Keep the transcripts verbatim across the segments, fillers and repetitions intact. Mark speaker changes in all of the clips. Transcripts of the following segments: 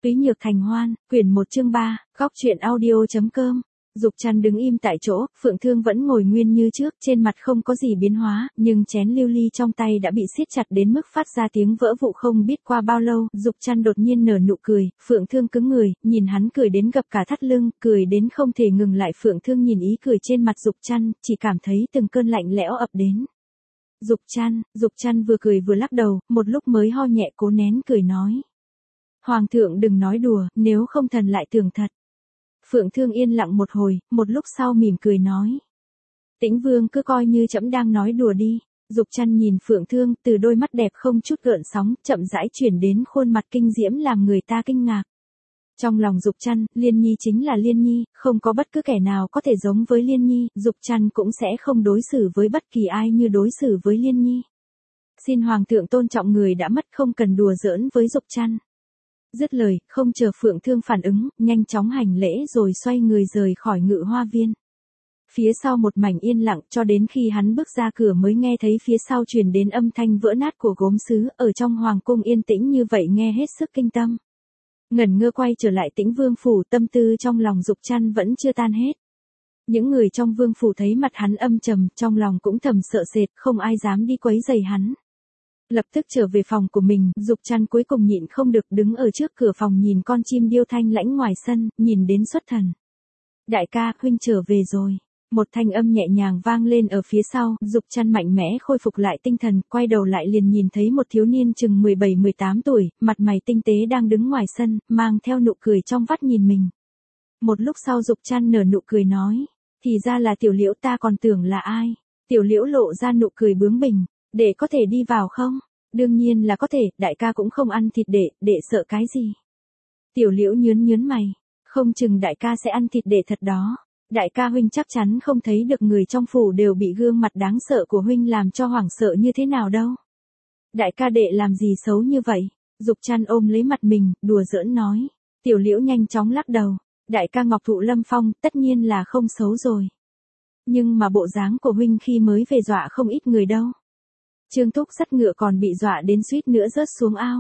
Speaker 1: Túy Nhược Thành Hoan, quyển một chương ba, góc truyện audio chấm com. Dục Trăn đứng im tại chỗ, Phượng Thương vẫn ngồi nguyên như trước, trên mặt không có gì biến hóa, nhưng chén lưu ly trong tay đã bị siết chặt đến mức phát ra tiếng vỡ vụn không biết qua bao lâu. Dục Trăn đột nhiên nở nụ cười, Phượng Thương cứng người, nhìn hắn cười đến gập cả thắt lưng, cười đến không thể ngừng lại. Phượng Thương nhìn ý cười trên mặt Dục Trăn, chỉ cảm thấy từng cơn lạnh lẽo ập đến. Dục Trăn, Dục Trăn vừa cười vừa lắc đầu, một lúc mới ho nhẹ cố nén cười nói. Hoàng thượng đừng nói đùa, nếu không thần lại tưởng thật. Phượng Thương yên lặng một hồi, một lúc sau mỉm cười nói. Tĩnh Vương cứ coi như trẫm đang nói đùa đi. Dục Trăn nhìn Phượng Thương, từ đôi mắt đẹp không chút gợn sóng, chậm rãi chuyển đến khuôn mặt kinh diễm làm người ta kinh ngạc. Trong lòng Dục Trăn, Liên Nhi chính là Liên Nhi, không có bất cứ kẻ nào có thể giống với Liên Nhi, Dục Trăn cũng sẽ không đối xử với bất kỳ ai như đối xử với Liên Nhi. Xin Hoàng thượng tôn trọng người đã mất, không cần đùa giỡn với Dục Trăn. Dứt lời, không chờ Phượng Thương phản ứng, nhanh chóng hành lễ rồi xoay người rời khỏi Ngự Hoa Viên. Phía sau một mảnh yên lặng, cho đến khi hắn bước ra cửa mới nghe thấy phía sau truyền đến âm thanh vỡ nát của gốm sứ. Ở trong hoàng cung yên tĩnh như vậy nghe hết sức kinh tâm. Ngẩn ngơ quay trở lại Tĩnh Vương phủ, tâm tư trong lòng Dục Trăn vẫn chưa tan hết. Những người trong vương phủ thấy mặt hắn âm trầm, trong lòng cũng thầm sợ sệt, không ai dám đi quấy rầy hắn. Lập tức trở về phòng của mình, Dục Trăn cuối cùng nhịn không được đứng ở trước cửa phòng nhìn con chim điêu thanh lãnh ngoài sân, nhìn đến xuất thần. Đại ca, huynh trở về rồi. Một thanh âm nhẹ nhàng vang lên ở phía sau, Dục Trăn mạnh mẽ khôi phục lại tinh thần, quay đầu lại liền nhìn thấy một thiếu niên chừng mười bảy mười tám tuổi, mặt mày tinh tế đang đứng ngoài sân, mang theo nụ cười trong vắt nhìn mình. Một lúc sau Dục Trăn nở nụ cười nói, thì ra là Tiểu Liễu, ta còn tưởng là ai. Tiểu Liễu lộ ra nụ cười bướng bỉnh. Đệ có thể đi vào không? Đương nhiên là có thể, đại ca cũng không ăn thịt đệ, đệ sợ cái gì? Tiểu Liễu nhướn nhướn mày, không chừng đại ca sẽ ăn thịt đệ thật đó. Đại ca huynh chắc chắn không thấy được người trong phủ đều bị gương mặt đáng sợ của huynh làm cho hoảng sợ như thế nào đâu. Đại ca đệ làm gì xấu như vậy? Dục Trăn ôm lấy mặt mình, đùa giỡn nói. Tiểu Liễu nhanh chóng lắc đầu. Đại ca Ngọc Thụ Lâm Phong, tất nhiên là không xấu rồi. Nhưng mà bộ dáng của huynh khi mới về dọa không ít người đâu. Trương Thúc dắt ngựa còn bị dọa đến suýt nữa rớt xuống ao.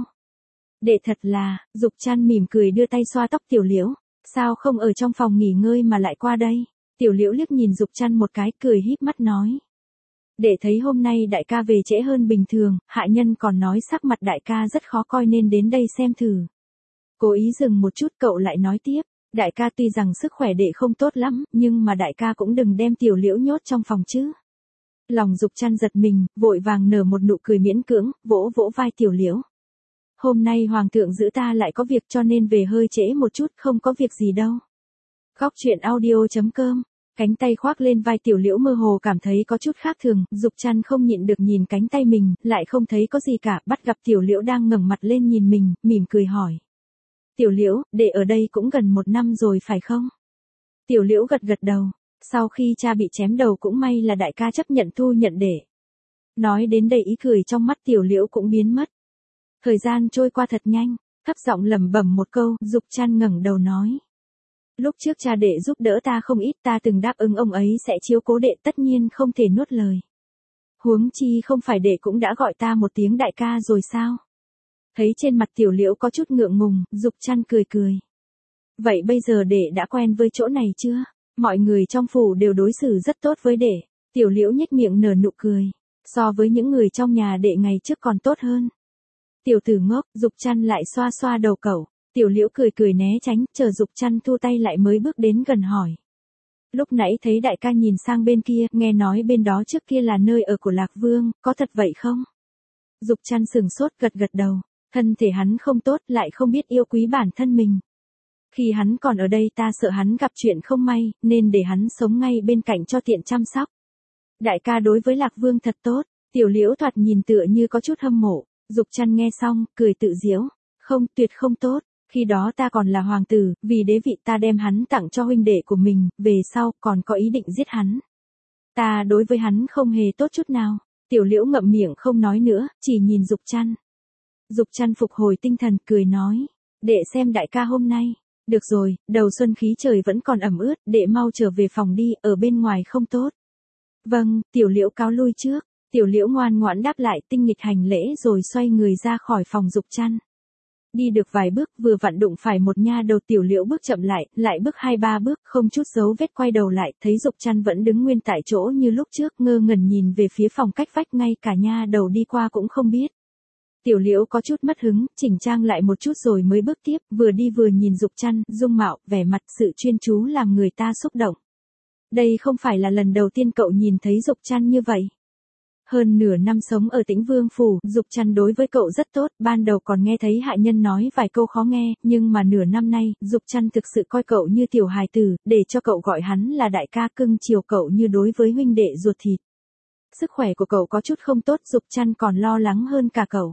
Speaker 1: Đệ thật là, Dục Trăn mỉm cười đưa tay xoa tóc Tiểu Liễu. Sao không ở trong phòng nghỉ ngơi mà lại qua đây? Tiểu Liễu liếc nhìn Dục Trăn một cái, cười híp mắt nói. Đệ thấy hôm nay đại ca về trễ hơn bình thường, hạ nhân còn nói sắc mặt đại ca rất khó coi nên đến đây xem thử. Cố ý dừng một chút, cậu lại nói tiếp. Đại ca tuy rằng sức khỏe đệ không tốt lắm, nhưng mà đại ca cũng đừng đem Tiểu Liễu nhốt trong phòng chứ. Lòng Dục Trăn giật mình, vội vàng nở một nụ cười miễn cưỡng, vỗ vỗ vai Tiểu Liễu. Hôm nay Hoàng thượng giữ ta lại có việc cho nên về hơi trễ một chút, không có việc gì đâu. Góc truyện audio chấm com. Cánh tay khoác lên vai Tiểu Liễu mơ hồ cảm thấy có chút khác thường, Dục Trăn không nhịn được nhìn cánh tay mình, lại không thấy có gì cả, bắt gặp Tiểu Liễu đang ngẩng mặt lên nhìn mình, mỉm cười hỏi. Tiểu Liễu, đệ ở đây cũng gần một năm rồi phải không? Tiểu Liễu gật gật đầu. Sau khi cha bị chém đầu cũng may là đại ca chấp nhận thu nhận để. Nói đến đây ý cười trong mắt Tiểu Liễu cũng biến mất. Thời gian trôi qua thật nhanh, thấp giọng lẩm bẩm một câu, Dục Trăn ngẩng đầu nói. Lúc trước cha đệ giúp đỡ ta không ít, ta từng đáp ứng ông ấy sẽ chiếu cố đệ, tất nhiên không thể nuốt lời. Huống chi không phải đệ cũng đã gọi ta một tiếng đại ca rồi sao? Thấy trên mặt Tiểu Liễu có chút ngượng ngùng, Dục Trăn cười cười. Vậy bây giờ đệ đã quen với chỗ này chưa? Mọi người trong phủ đều đối xử rất tốt với đệ. Tiểu Liễu nhếch miệng nở nụ cười. So với những người trong nhà đệ ngày trước còn tốt hơn. Tiểu tử ngốc, Dục Trăn lại xoa xoa đầu cậu. Tiểu Liễu cười cười né tránh, chờ Dục Trăn thu tay lại mới bước đến gần hỏi. Lúc nãy thấy đại ca nhìn sang bên kia, nghe nói bên đó trước kia là nơi ở của Lạc Vương, có thật vậy không? Dục Trăn sừng sốt gật gật đầu. Thân thể hắn không tốt, lại không biết yêu quý bản thân mình. Khi hắn còn ở đây ta sợ hắn gặp chuyện không may, nên để hắn sống ngay bên cạnh cho tiện chăm sóc. Đại ca đối với Lạc Vương thật tốt. Tiểu Liễu thoạt nhìn tựa như có chút hâm mộ. Dục Trăn nghe xong, cười tự giễu. Không, tuyệt không tốt. Khi đó ta còn là hoàng tử, vì đế vị ta đem hắn tặng cho huynh đệ của mình, về sau còn có ý định giết hắn. Ta đối với hắn không hề tốt chút nào. Tiểu Liễu ngậm miệng không nói nữa, chỉ nhìn Dục Trăn. Dục Trăn phục hồi tinh thần, cười nói. Đệ xem đại ca hôm nay. Được rồi, đầu xuân khí trời vẫn còn ẩm ướt, đệ mau trở về phòng đi, ở bên ngoài không tốt. Vâng, Tiểu Liễu cáo lui trước. Tiểu Liễu ngoan ngoãn đáp lại, tinh nghịch hành lễ rồi xoay người ra khỏi phòng Dục Trăn. Đi được vài bước, vừa vặn đụng phải một nha đầu. Tiểu Liễu bước chậm lại, lại bước hai ba bước, không chút dấu vết quay đầu lại, thấy Dục Trăn vẫn đứng nguyên tại chỗ như lúc trước, ngơ ngẩn nhìn về phía phòng cách vách, ngay cả nha đầu đi qua cũng không biết. Tiểu Liễu có chút mất hứng, chỉnh trang lại một chút rồi mới bước tiếp, vừa đi vừa nhìn Dục Trăn, dung mạo, vẻ mặt, sự chuyên chú làm người ta xúc động. Đây không phải là lần đầu tiên cậu nhìn thấy Dục Trăn như vậy. Hơn nửa năm sống ở Tĩnh Vương phủ, Dục Trăn đối với cậu rất tốt, ban đầu còn nghe thấy hạ nhân nói vài câu khó nghe, nhưng mà nửa năm nay, Dục Trăn thực sự coi cậu như tiểu hài tử, để cho cậu gọi hắn là đại ca, cưng chiều cậu như đối với huynh đệ ruột thịt. Sức khỏe của cậu có chút không tốt, Dục Trăn còn lo lắng hơn cả cậu.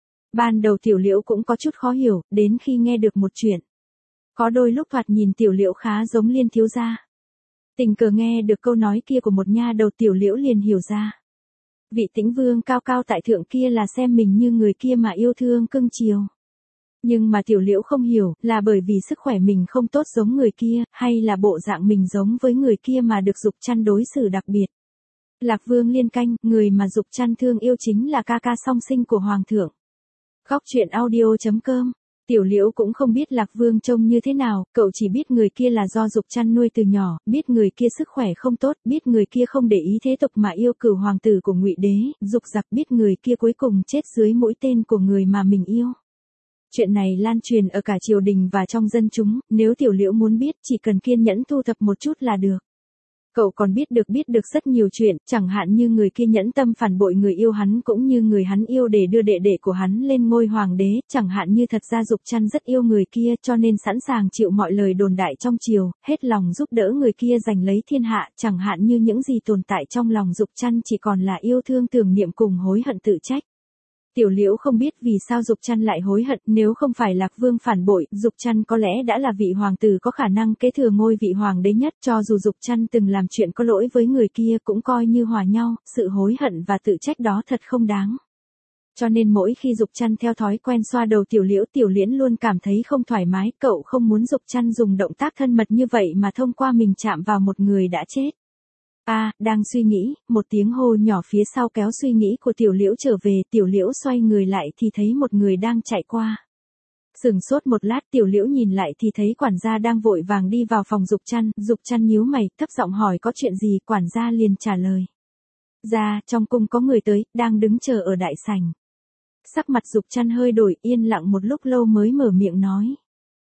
Speaker 1: Ban đầu Tiểu Liễu cũng có chút khó hiểu, đến khi nghe được một chuyện. Có đôi lúc thoạt nhìn Tiểu Liễu khá giống Liên thiếu gia. Tình cờ nghe được câu nói kia của một nha đầu, Tiểu Liễu liền hiểu ra. Vị Tĩnh Vương cao cao tại thượng kia là xem mình như người kia mà yêu thương cưng chiều. Nhưng mà Tiểu Liễu không hiểu, là bởi vì sức khỏe mình không tốt giống người kia, hay là bộ dạng mình giống với người kia mà được Dục Trăn đối xử đặc biệt. Lạc Vương Liên Canh, người mà Dục Trăn thương yêu chính là ca ca song sinh của Hoàng thượng. Góc truyện audio chấm com. Tiểu Liễu cũng không biết Lạc Vương trông như thế nào, cậu chỉ biết người kia là do Dục Trăn nuôi từ nhỏ, biết người kia sức khỏe không tốt, biết người kia không để ý thế tục mà yêu cửu hoàng tử của Ngụy Đế, Dục Giặc, biết người kia cuối cùng chết dưới mũi tên của người mà mình yêu. Chuyện này lan truyền ở cả triều đình và trong dân chúng, nếu Tiểu Liễu muốn biết chỉ cần kiên nhẫn thu thập một chút là được. Cậu còn biết được biết được rất nhiều chuyện, chẳng hạn như người kia nhẫn tâm phản bội người yêu hắn cũng như người hắn yêu để đưa đệ đệ của hắn lên ngôi hoàng đế, chẳng hạn như thật ra Dục Trăn rất yêu người kia cho nên sẵn sàng chịu mọi lời đồn đại trong triều, hết lòng giúp đỡ người kia giành lấy thiên hạ, chẳng hạn như những gì tồn tại trong lòng Dục Trăn chỉ còn là yêu thương tưởng niệm cùng hối hận tự trách. Tiểu Liễu không biết vì sao Dục Trăn lại hối hận, nếu không phải Lạc Vương phản bội, Dục Trăn có lẽ đã là vị hoàng tử có khả năng kế thừa ngôi vị hoàng đế nhất, cho dù Dục Trăn từng làm chuyện có lỗi với người kia cũng coi như hòa nhau, sự hối hận và tự trách đó thật không đáng. Cho nên mỗi khi Dục Trăn theo thói quen xoa đầu Tiểu Liễu, Tiểu Liễn luôn cảm thấy không thoải mái, cậu không muốn Dục Trăn dùng động tác thân mật như vậy mà thông qua mình chạm vào một người đã chết. A, à, đang suy nghĩ, một tiếng hô nhỏ phía sau kéo suy nghĩ của Tiểu Liễu trở về, Tiểu Liễu xoay người lại thì thấy một người đang chạy qua. Sừng sốt một lát, Tiểu Liễu nhìn lại thì thấy quản gia đang vội vàng đi vào phòng Dục Trăn, Dục Trăn nhíu mày, thấp giọng hỏi có chuyện gì, quản gia liền trả lời. Ra, trong cung có người tới, đang đứng chờ ở đại sảnh. Sắc mặt Dục Trăn hơi đổi, yên lặng một lúc lâu mới mở miệng nói.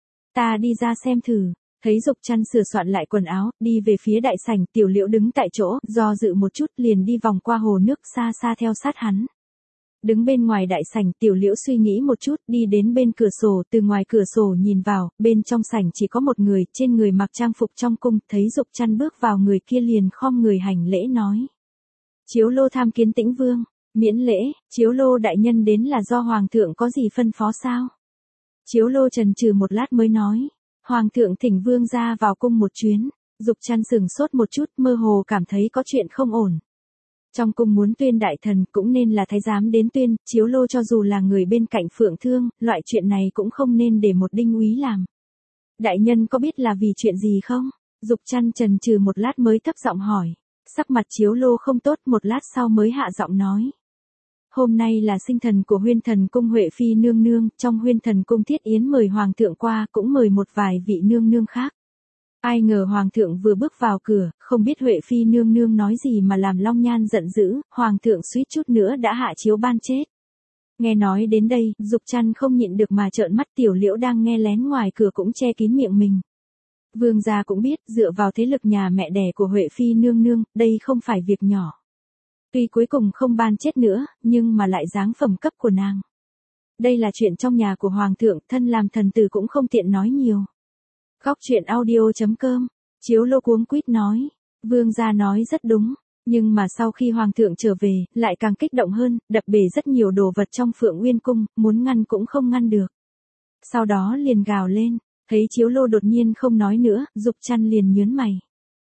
Speaker 1: Ta đi ra xem thử. Thấy Dục Trăn sửa soạn lại quần áo, đi về phía đại sảnh, Tiểu Liễu đứng tại chỗ, do dự một chút liền đi vòng qua hồ nước xa xa theo sát hắn. Đứng bên ngoài đại sảnh, Tiểu Liễu suy nghĩ một chút, đi đến bên cửa sổ, từ ngoài cửa sổ nhìn vào, bên trong sảnh chỉ có một người, trên người mặc trang phục trong cung, thấy Dục Trăn bước vào người kia liền khom người hành lễ nói. Chiếu Lô tham kiến Tĩnh Vương, miễn lễ, Chiếu Lô đại nhân đến là do Hoàng thượng có gì phân phó sao? Chiếu Lô chần chừ một lát mới nói. Hoàng thượng thỉnh vương ra vào cung một chuyến, Dục Trăn sừng sốt một chút, mơ hồ cảm thấy có chuyện không ổn. Trong cung muốn tuyên đại thần cũng nên là thái giám đến tuyên, Chiếu Lô cho dù là người bên cạnh Phượng Thương, loại chuyện này cũng không nên để một đinh úy làm. Đại nhân có biết là vì chuyện gì không? Dục Trăn chần chừ một lát mới thấp giọng hỏi. Sắc mặt Chiếu Lô không tốt, một lát sau mới hạ giọng nói. Hôm nay là sinh thần của Huyên Thần cung Huệ Phi nương nương, trong Huyên Thần cung thiết yến mời Hoàng thượng qua, cũng mời một vài vị nương nương khác. Ai ngờ Hoàng thượng vừa bước vào cửa, không biết Huệ Phi nương nương nói gì mà làm Long Nhan giận dữ, Hoàng thượng suýt chút nữa đã hạ chiếu ban chết. Nghe nói đến đây, Dục Trăn không nhịn được mà trợn mắt, Tiểu Liễu đang nghe lén ngoài cửa cũng che kín miệng mình. Vương gia cũng biết, dựa vào thế lực nhà mẹ đẻ của Huệ Phi nương nương, đây không phải việc nhỏ. Tuy cuối cùng không ban chết nữa, nhưng mà lại giáng phẩm cấp của nàng. Đây là chuyện trong nhà của Hoàng thượng, thân làm thần tử cũng không tiện nói nhiều. Góc truyện audio chấm com, Chiếu Lô cuống quýt nói. Vương gia nói rất đúng, nhưng mà sau khi Hoàng thượng trở về, lại càng kích động hơn, đập bể rất nhiều đồ vật trong Phượng Uyên cung, muốn ngăn cũng không ngăn được. Sau đó liền gào lên, thấy Chiếu Lô đột nhiên không nói nữa, Dục Trăn liền nhớn mày.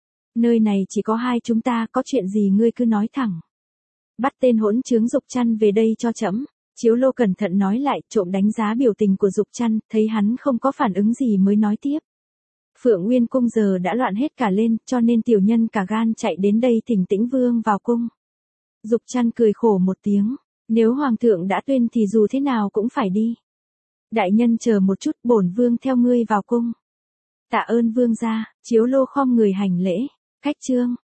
Speaker 1: Nơi này chỉ có hai chúng ta, có chuyện gì ngươi cứ nói thẳng. Bắt tên hỗn trướng Dục Trăn về đây cho trẫm. Chiếu Lô cẩn thận nói lại, trộm đánh giá biểu tình của Dục Trăn, thấy hắn không có phản ứng gì mới nói tiếp. Phượng Uyên cung giờ đã loạn hết cả lên, cho nên tiểu nhân cả gan chạy đến đây thỉnh Tĩnh Vương vào cung. Dục Trăn cười khổ một tiếng, nếu Hoàng thượng đã tuyên thì dù thế nào cũng phải đi. Đại nhân chờ một chút, bổn vương theo ngươi vào cung. Tạ ơn vương gia, Chiếu Lô khom người hành lễ. Khách trương,